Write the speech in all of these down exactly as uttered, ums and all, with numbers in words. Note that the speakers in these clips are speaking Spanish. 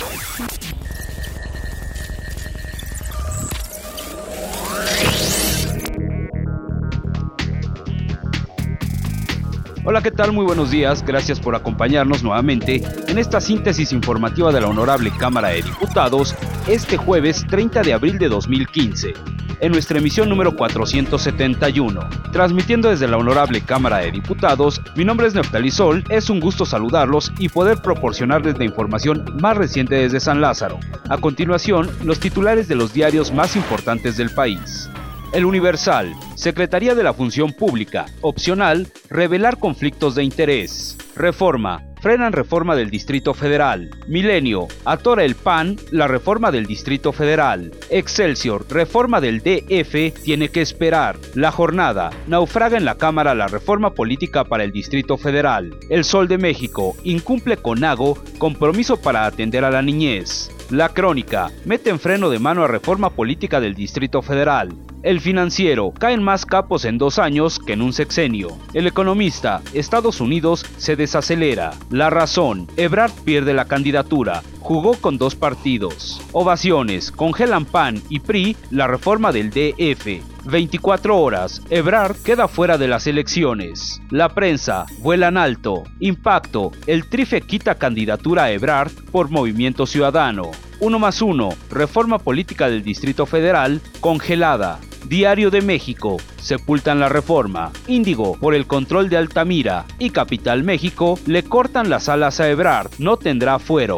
Hola, ¿qué tal? Muy buenos días, gracias por acompañarnos nuevamente en esta síntesis informativa de la Honorable Cámara de Diputados este jueves treinta de abril de dos mil quince, en nuestra emisión número cuatrocientos setenta y uno. Transmitiendo desde la Honorable Cámara de Diputados, mi nombre es Neftalí Sol, es un gusto saludarlos y poder proporcionarles la información más reciente desde San Lázaro. A continuación, los titulares de los diarios más importantes del país. El Universal, Secretaría de la Función Pública, opcional, revelar conflictos de interés. Reforma, frenan reforma del Distrito Federal. Milenio, atora el P A N la reforma del Distrito Federal. Excelsior, reforma del D F tiene que esperar. La Jornada, naufraga en la Cámara la reforma política para el Distrito Federal. El Sol de México, incumple CONAGO compromiso para atender a la niñez. La Crónica, mete en freno de mano a reforma política del Distrito Federal. El Financiero, caen más capos en dos años que en un sexenio. El Economista, Estados Unidos se desacelera. La Razón, Ebrard pierde la candidatura, jugó con dos partidos. Ovaciones, congelan P A N y P R I la reforma del D F. veinticuatro horas, Ebrard queda fuera de las elecciones. La Prensa, vuelan alto. Impacto, el Trife quita candidatura a Ebrard por Movimiento Ciudadano. Uno más uno, reforma política del Distrito Federal, congelada. Diario de México, sepultan la reforma. Índigo, por el control de Altamira. Y Capital México, le cortan las alas a Ebrard, no tendrá fuero.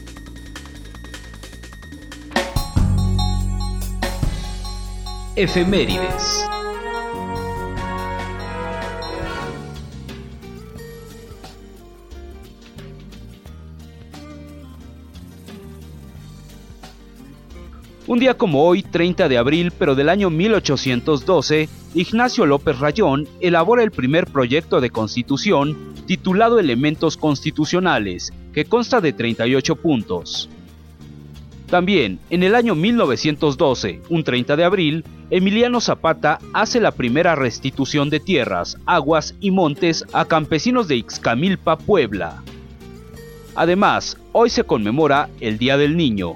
Efemérides. Un día como hoy, treinta de abril, pero del año mil ochocientos doce, Ignacio López Rayón elabora el primer proyecto de constitución titulado Elementos Constitucionales, que consta de treinta y ocho puntos. También, en el año mil novecientos doce, un treinta de abril, Emiliano Zapata hace la primera restitución de tierras, aguas y montes a campesinos de Ixcamilpa, Puebla. Además, hoy se conmemora el Día del Niño.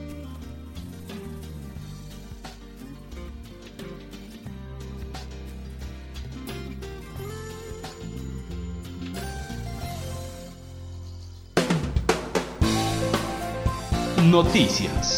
Noticias.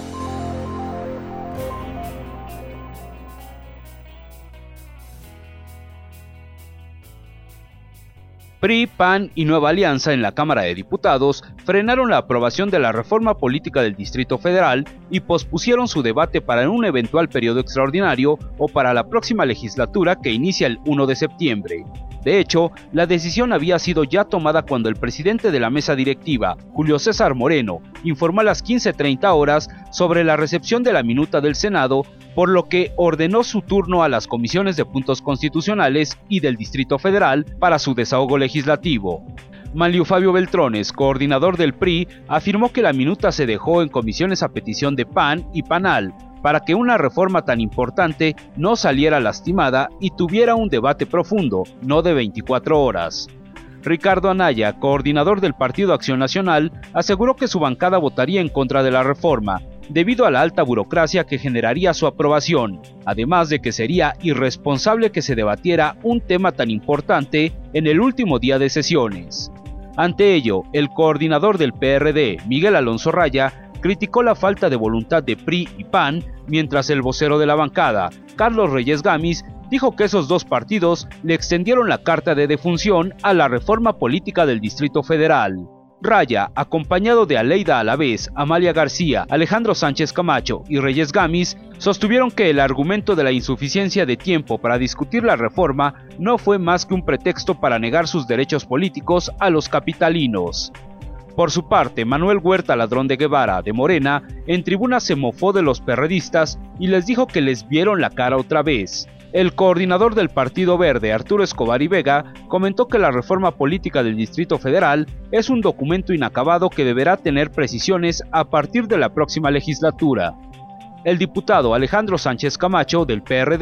P R I, P A N y Nueva Alianza en la Cámara de Diputados frenaron la aprobación de la reforma política del Distrito Federal y pospusieron su debate para un eventual periodo extraordinario o para la próxima legislatura que inicia el primero de septiembre. De hecho, la decisión había sido ya tomada cuando el presidente de la mesa directiva, Julio César Moreno, informó a las quince treinta horas sobre la recepción de la minuta del Senado, por lo que ordenó su turno a las comisiones de puntos constitucionales y del Distrito Federal para su desahogo legislativo. Manlio Fabio Beltrones, coordinador del P R I, afirmó que la minuta se dejó en comisiones a petición de P A N y P A N A L, para que una reforma tan importante no saliera lastimada y tuviera un debate profundo, no de veinticuatro horas. Ricardo Anaya, coordinador del Partido Acción Nacional, aseguró que su bancada votaría en contra de la reforma, debido a la alta burocracia que generaría su aprobación, además de que sería irresponsable que se debatiera un tema tan importante en el último día de sesiones. Ante ello, el coordinador del P R D, Miguel Alonso Raya, criticó la falta de voluntad de P R I y P A N, mientras el vocero de la bancada, Carlos Reyes Gamis, dijo que esos dos partidos le extendieron la carta de defunción a la reforma política del Distrito Federal. Raya, acompañado de Aleida Alavés, Amalia García, Alejandro Sánchez Camacho y Reyes Gamis, sostuvieron que el argumento de la insuficiencia de tiempo para discutir la reforma no fue más que un pretexto para negar sus derechos políticos a los capitalinos. Por su parte, Manuel Huerta Ladrón de Guevara, de Morena, en tribuna se mofó de los perredistas y les dijo que les vieron la cara otra vez. El coordinador del Partido Verde, Arturo Escobar y Vega, comentó que la reforma política del Distrito Federal es un documento inacabado que deberá tener precisiones a partir de la próxima legislatura. El diputado Alejandro Sánchez Camacho, del P R D,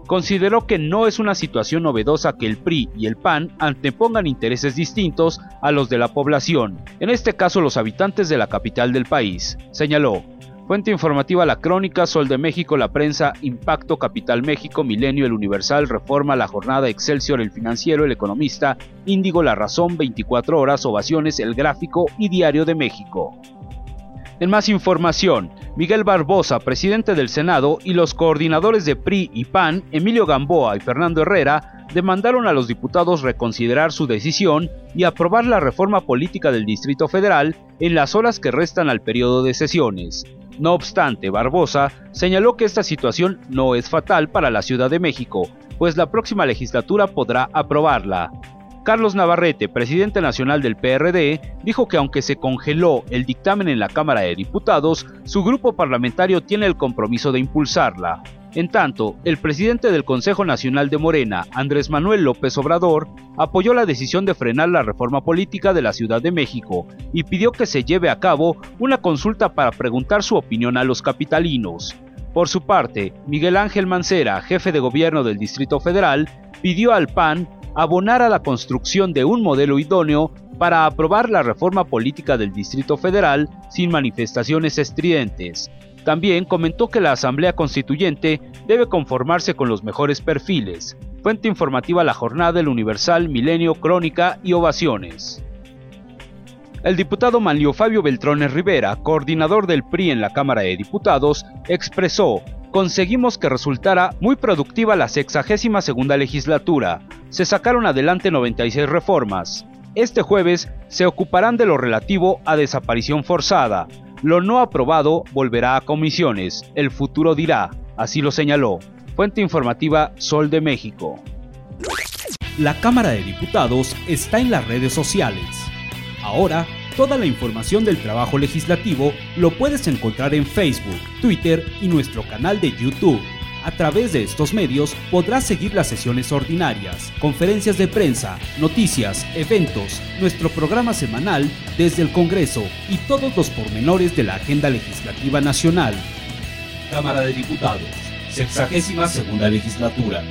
consideró que no es una situación novedosa que el P R I y el P A N antepongan intereses distintos a los de la población, en este caso los habitantes de la capital del país, señaló. Fuente informativa La Crónica, Sol de México, La Prensa, Impacto, Capital México, Milenio, El Universal, Reforma, La Jornada, Excelsior, El Financiero, El Economista, Índigo, La Razón, veinticuatro horas, Ovaciones, El Gráfico y Diario de México. En más información, Miguel Barbosa, presidente del Senado, y los coordinadores de P R I y P A N, Emilio Gamboa y Fernando Herrera, demandaron a los diputados reconsiderar su decisión y aprobar la reforma política del Distrito Federal en las horas que restan al periodo de sesiones. No obstante, Barbosa señaló que esta situación no es fatal para la Ciudad de México, pues la próxima legislatura podrá aprobarla. Carlos Navarrete, presidente nacional del P R D, dijo que aunque se congeló el dictamen en la Cámara de Diputados, su grupo parlamentario tiene el compromiso de impulsarla. En tanto, el presidente del Consejo Nacional de Morena, Andrés Manuel López Obrador, apoyó la decisión de frenar la reforma política de la Ciudad de México y pidió que se lleve a cabo una consulta para preguntar su opinión a los capitalinos. Por su parte, Miguel Ángel Mancera, jefe de gobierno del Distrito Federal, pidió al P A N abonar a la construcción de un modelo idóneo para aprobar la reforma política del Distrito Federal sin manifestaciones estridentes. También comentó que la Asamblea Constituyente debe conformarse con los mejores perfiles. Fuente informativa La Jornada, El Universal, Milenio, Crónica y Ovaciones. El diputado Manlio Fabio Beltrones Rivera, coordinador del P R I en la Cámara de Diputados, expresó: conseguimos que resultara muy productiva la sexagésima segunda legislatura. Se sacaron adelante noventa y seis reformas. Este jueves se ocuparán de lo relativo a desaparición forzada. Lo no aprobado volverá a comisiones. El futuro dirá, así lo señaló. Fuente informativa Sol de México. La Cámara de Diputados está en las redes sociales. Ahora, toda la información del trabajo legislativo lo puedes encontrar en Facebook, Twitter y nuestro canal de YouTube. A través de estos medios podrás seguir las sesiones ordinarias, conferencias de prensa, noticias, eventos, nuestro programa semanal desde el Congreso y todos los pormenores de la agenda legislativa nacional. Cámara de Diputados, sexagésima segunda legislatura.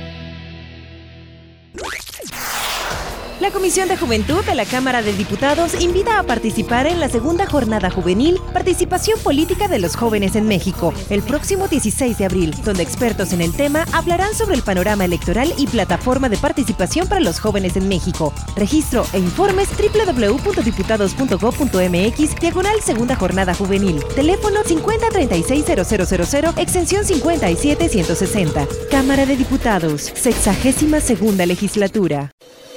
La Comisión de Juventud de la Cámara de Diputados invita a participar en la segunda jornada juvenil Participación Política de los Jóvenes en México, el próximo dieciséis de abril, donde expertos en el tema hablarán sobre el panorama electoral y plataforma de participación para los jóvenes en México. Registro e informes doble u doble u doble u punto diputados punto gob punto eme equis, diagonal segunda jornada juvenil. Teléfono cincuenta treinta y seis cero cero cero cero, extensión cincuenta y siete ciento sesenta. Cámara de Diputados, sexagésima segunda legislatura.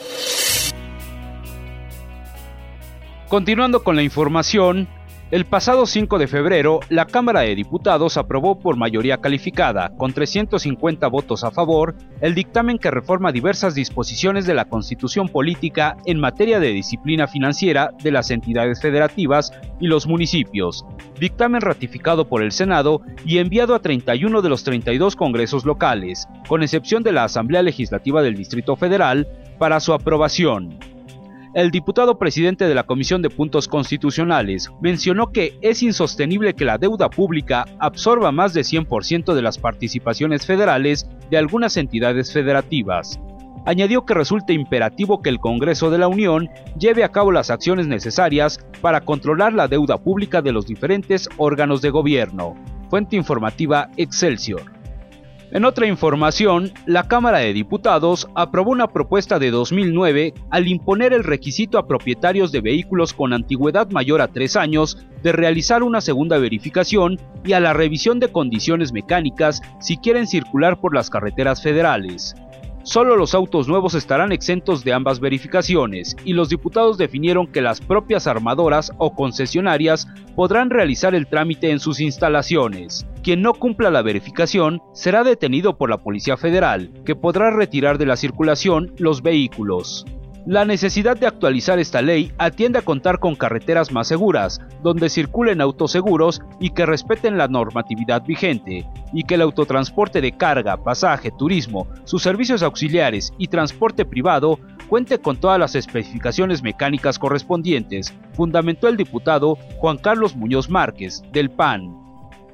Continuando con la información, el pasado cinco de febrero, la Cámara de Diputados aprobó por mayoría calificada, con trescientos cincuenta votos a favor, el dictamen que reforma diversas disposiciones de la Constitución Política en materia de disciplina financiera de las entidades federativas y los municipios, dictamen ratificado por el Senado y enviado a treinta y uno de los treinta y dos congresos locales, con excepción de la Asamblea Legislativa del Distrito Federal, para su aprobación. El diputado presidente de la Comisión de Puntos Constitucionales mencionó que es insostenible que la deuda pública absorba más de cien por ciento de las participaciones federales de algunas entidades federativas. Añadió que resulta imperativo que el Congreso de la Unión lleve a cabo las acciones necesarias para controlar la deuda pública de los diferentes órganos de gobierno. Fuente informativa Excelsior. En otra información, la Cámara de Diputados aprobó una propuesta de dos mil nueve al imponer el requisito a propietarios de vehículos con antigüedad mayor a tres años de realizar una segunda verificación y a la revisión de condiciones mecánicas si quieren circular por las carreteras federales. Solo los autos nuevos estarán exentos de ambas verificaciones y los diputados definieron que las propias armadoras o concesionarias podrán realizar el trámite en sus instalaciones. Quien no cumpla la verificación será detenido por la Policía Federal, que podrá retirar de la circulación los vehículos. La necesidad de actualizar esta ley atiende a contar con carreteras más seguras, donde circulen autos seguros y que respeten la normatividad vigente, y que el autotransporte de carga, pasaje, turismo, sus servicios auxiliares y transporte privado cuente con todas las especificaciones mecánicas correspondientes, fundamentó el diputado Juan Carlos Muñoz Márquez, del P A N.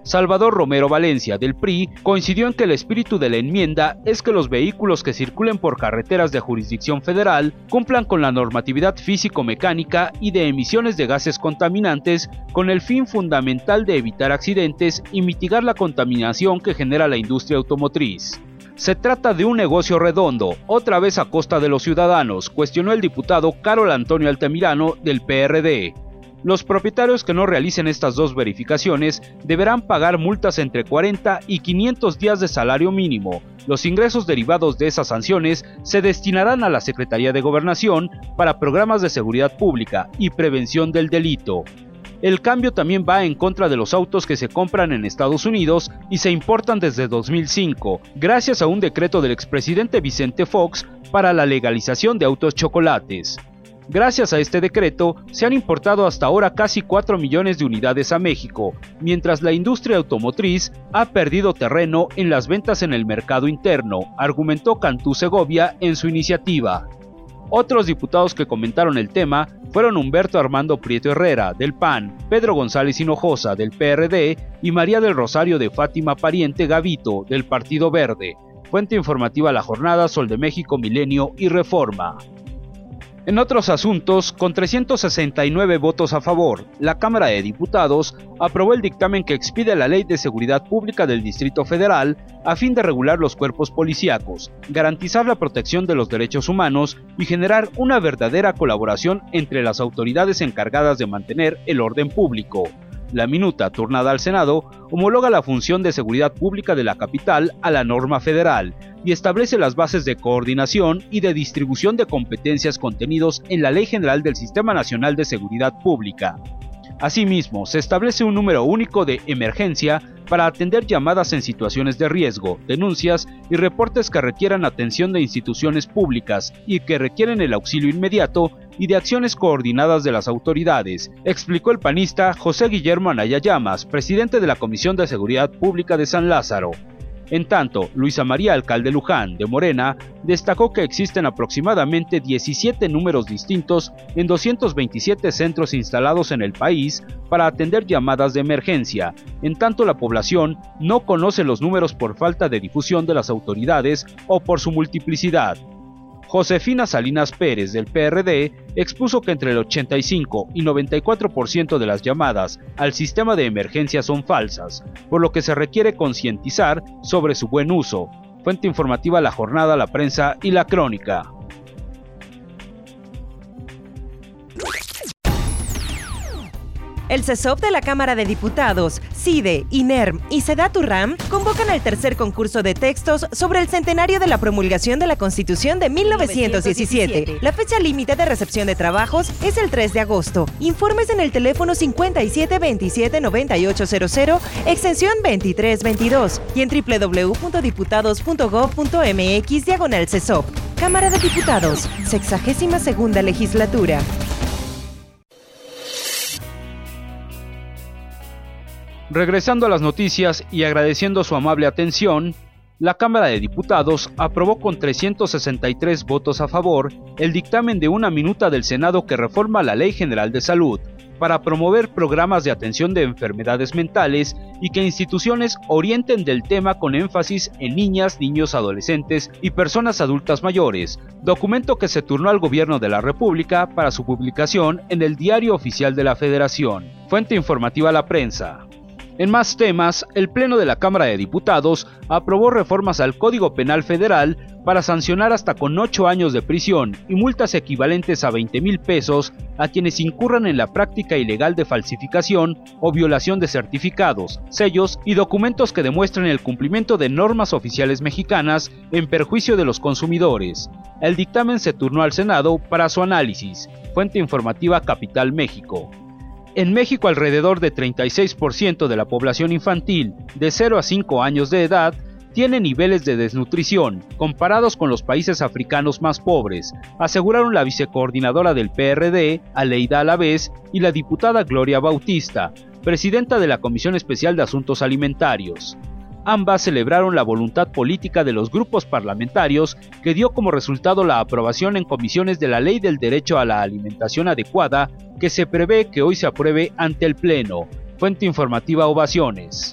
Salvador Romero Valencia, del P R I, coincidió en que el espíritu de la enmienda es que los vehículos que circulen por carreteras de jurisdicción federal cumplan con la normatividad físico-mecánica y de emisiones de gases contaminantes con el fin fundamental de evitar accidentes y mitigar la contaminación que genera la industria automotriz. Se trata de un negocio redondo, otra vez a costa de los ciudadanos, cuestionó el diputado Carol Antonio Altamirano, del P R D. Los propietarios que no realicen estas dos verificaciones deberán pagar multas entre cuarenta y quinientos días de salario mínimo. Los ingresos derivados de esas sanciones se destinarán a la Secretaría de Gobernación para programas de seguridad pública y prevención del delito. El cambio también va en contra de los autos que se compran en Estados Unidos y se importan desde dos mil cinco, gracias a un decreto del expresidente Vicente Fox para la legalización de autos chocolates. Gracias a este decreto, se han importado hasta ahora casi cuatro millones de unidades a México, mientras la industria automotriz ha perdido terreno en las ventas en el mercado interno, argumentó Cantú Segovia en su iniciativa. Otros diputados que comentaron el tema fueron Humberto Armando Prieto Herrera, del P A N, Pedro González Hinojosa, del P R D, y María del Rosario de Fátima Pariente Gavito, del Partido Verde. Fuente informativa La Jornada, Sol de México, Milenio y Reforma. En otros asuntos, con trescientos sesenta y nueve votos a favor, la Cámara de Diputados aprobó el dictamen que expide la Ley de Seguridad Pública del Distrito Federal a fin de regular los cuerpos policíacos, garantizar la protección de los derechos humanos y generar una verdadera colaboración entre las autoridades encargadas de mantener el orden público. La minuta, turnada al Senado, homologa la función de seguridad pública de la capital a la norma federal y establece las bases de coordinación y de distribución de competencias contenidos en la Ley General del Sistema Nacional de Seguridad Pública. Asimismo, se establece un número único de emergencia para atender llamadas en situaciones de riesgo, denuncias y reportes que requieran atención de instituciones públicas y que requieren el auxilio inmediato y de acciones coordinadas de las autoridades, explicó el panista José Guillermo Anaya Llamas, presidente de la Comisión de Seguridad Pública de San Lázaro. En tanto, Luisa María Alcalde Luján, de Morena, destacó que existen aproximadamente diecisiete números distintos en doscientos veintisiete centros instalados en el país para atender llamadas de emergencia, en tanto la población no conoce los números por falta de difusión de las autoridades o por su multiplicidad. Josefina Salinas Pérez, del P R D, expuso que entre el ochenta y cinco y noventa y cuatro por ciento de las llamadas al sistema de emergencia son falsas, por lo que se requiere concientizar sobre su buen uso. Fuente informativa La Jornada, La Prensa y La Crónica. El C E S O P de la Cámara de Diputados, CIDE, INERM y SEDATURAM convocan al tercer concurso de textos sobre el centenario de la promulgación de la Constitución de mil novecientos diecisiete. La fecha límite de recepción de trabajos es el tres de agosto. Informes en el teléfono cincuenta y siete veintisiete noventa y ocho cero cero, extensión veintitrés veintidós y en doble u doble u doble u punto diputados punto gob punto mx diagonal C E S O P. Cámara de Diputados, sexagésima segunda legislatura. Regresando a las noticias y agradeciendo su amable atención, la Cámara de Diputados aprobó con trescientos sesenta y tres votos a favor el dictamen de una minuta del Senado que reforma la Ley General de Salud para promover programas de atención de enfermedades mentales y que instituciones orienten del tema con énfasis en niñas, niños, adolescentes y personas adultas mayores, documento que se turnó al Gobierno de la República para su publicación en el Diario Oficial de la Federación. Fuente informativa La Prensa. En más temas, el Pleno de la Cámara de Diputados aprobó reformas al Código Penal Federal para sancionar hasta con ocho años de prisión y multas equivalentes a veinte mil pesos a quienes incurran en la práctica ilegal de falsificación o violación de certificados, sellos y documentos que demuestren el cumplimiento de normas oficiales mexicanas en perjuicio de los consumidores. El dictamen se turnó al Senado para su análisis. Fuente informativa Capital México. En México, alrededor de treinta y seis por ciento de la población infantil de cero a cinco años de edad tiene niveles de desnutrición comparados con los países africanos más pobres, aseguraron la vicecoordinadora del P R D, Aleida Alavés, y la diputada Gloria Bautista, presidenta de la Comisión Especial de Asuntos Alimentarios. Ambas celebraron la voluntad política de los grupos parlamentarios que dio como resultado la aprobación en comisiones de la Ley del Derecho a la Alimentación Adecuada, que se prevé que hoy se apruebe ante el Pleno. Fuente informativa Ovaciones.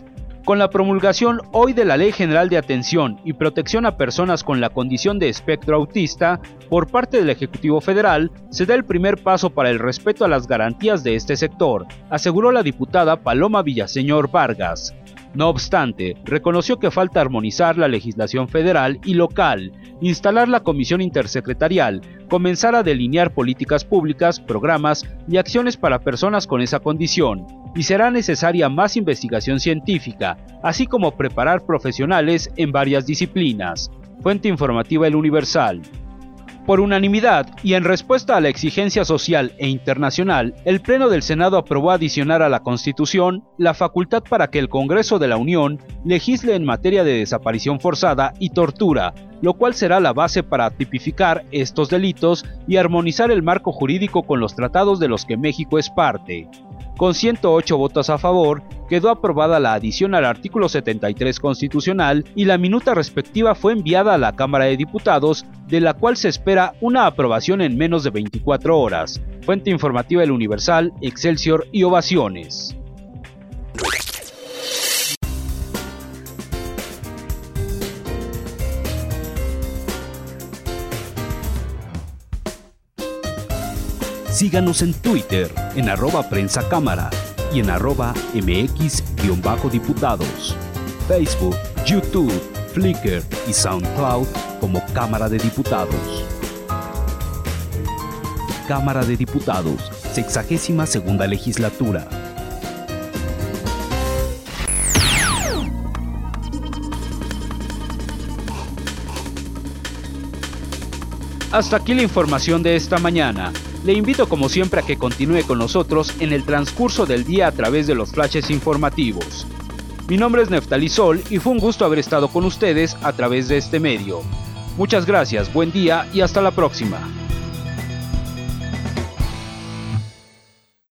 Con la promulgación hoy de la Ley General de Atención y Protección a Personas con la Condición de Espectro Autista, por parte del Ejecutivo Federal, se da el primer paso para el respeto a las garantías de este sector, aseguró la diputada Paloma Villaseñor Vargas. No obstante, reconoció que falta armonizar la legislación federal y local, instalar la comisión intersecretarial, comenzar a delinear políticas públicas, programas y acciones para personas con esa condición, y será necesaria más investigación científica, así como preparar profesionales en varias disciplinas. Fuente informativa El Universal. Por unanimidad y en respuesta a la exigencia social e internacional, el Pleno del Senado aprobó adicionar a la Constitución la facultad para que el Congreso de la Unión legisle en materia de desaparición forzada y tortura, lo cual será la base para tipificar estos delitos y armonizar el marco jurídico con los tratados de los que México es parte. Con ciento ocho votos a favor, quedó aprobada la adición al artículo setenta y tres constitucional y la minuta respectiva fue enviada a la Cámara de Diputados, de la cual se espera una aprobación en menos de veinticuatro horas. Fuente informativa El Universal, Excelsior y Ovaciones. Síganos en Twitter, en arroba Prensa Cámara y en arroba mx-diputados. Facebook, YouTube, Flickr y SoundCloud como Cámara de Diputados. Cámara de Diputados, sexagésima segunda legislatura. Hasta aquí la información de esta mañana. Le invito como siempre a que continúe con nosotros en el transcurso del día a través de los flashes informativos. Mi nombre es Neftalí Sol y fue un gusto haber estado con ustedes a través de este medio. Muchas gracias, buen día y hasta la próxima.